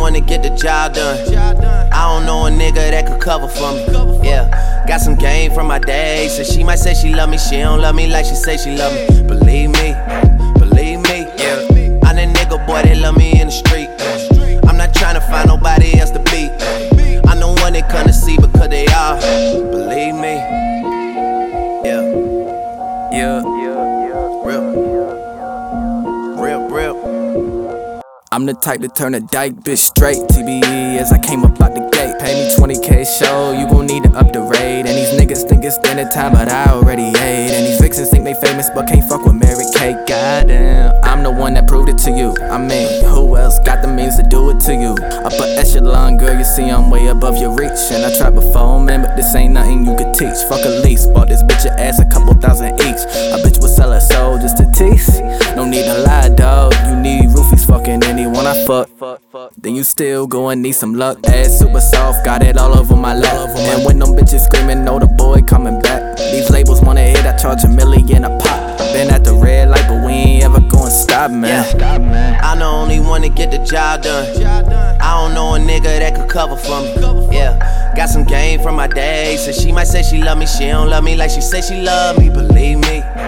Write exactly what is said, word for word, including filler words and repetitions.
one to get the job done. I don't know a nigga that could cover for me. Yeah, got some game from my day. So she might say she love me, she don't love me like she say she love me. Believe me, believe me. Yeah, I'm that nigga boy that love me in the street. I'm not trying to find nobody else to beat. I'm the one they come to see because they are. Believe me. Yeah, yeah, real, real, real. I'm the type to turn a dyke bitch straight. T B E as I came up out the gate. Pay me twenty K show, you gon' need to up the rate. And these niggas think it's dinner time, but I already ate. And these vixens think they famous, but can't fuck with Mary Kate. Goddamn, I'm the one that proved it to you. I mean, who else got the means to do it to you? Upper echelon, girl, you see I'm way above your reach. And I tried before, man, but this ain't nothing you could teach. Fuck a lease, bought this bitch your ass a couple thousand each. A bitch would sell her soul just to tease. No need to lie, dog. You need roofies fucking anyone I fuck. Then you still go and need some luck. Ass super soft, got it all over my lap. And when them bitches screaming, know the boy coming back. These labels wanna hit, I charge a million a pop. Been at the red light, but we ain't ever gonna stop, man. Yeah. I'm the only one to get the job done. I don't know a nigga that could cover for me. Yeah, got some game from my day. So she might say she love me, she don't love me like she say she love me. Believe me.